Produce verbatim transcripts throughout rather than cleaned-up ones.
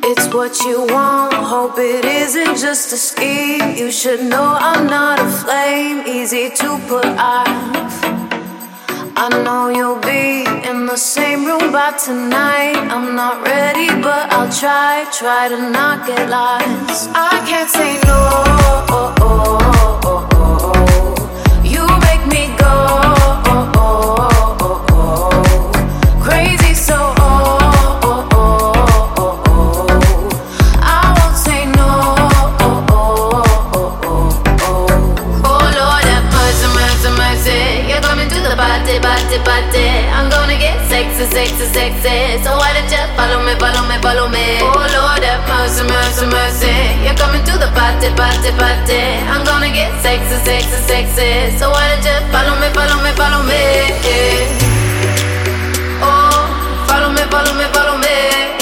It's what you want, hope it isn't just a scheme. You should know I'm not a flame, easy to put off. I know you'll be in the same room by tonight. I'm not ready, but I'll try, try to not get lost. I can't say no, oh, oh, oh, oh, oh. You make me go, oh, oh, oh, oh. Crazy so, oh, oh, oh, oh, oh. I won't say no, oh, oh, oh, oh, oh. Oh Lord, have mercy, mercy, mercy. You're coming to the party, party, party. I'm gonna get sexy, sexy, sexy. So why don't you follow me, follow me, follow me? Oh Lord, have mercy, mercy, mercy. You're coming to the party, party, party. I'm gonna get sexy, sexy, sexy. So why don't you follow me, follow me, follow me? Oh, follow me, follow me, follow me.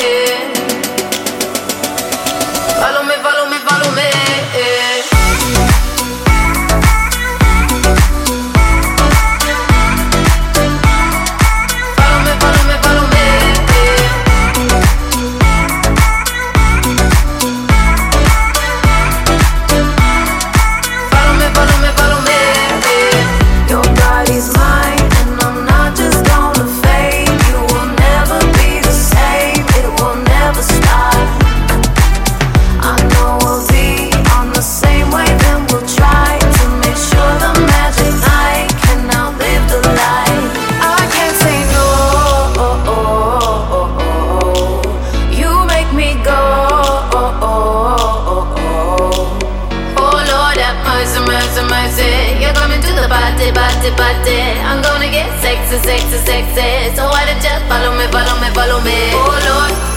Follow me, follow me, follow me. Party, party, I'm gonna get sexy, sexy, sexy. So why don't you follow me, follow me, follow me? Oh Lord.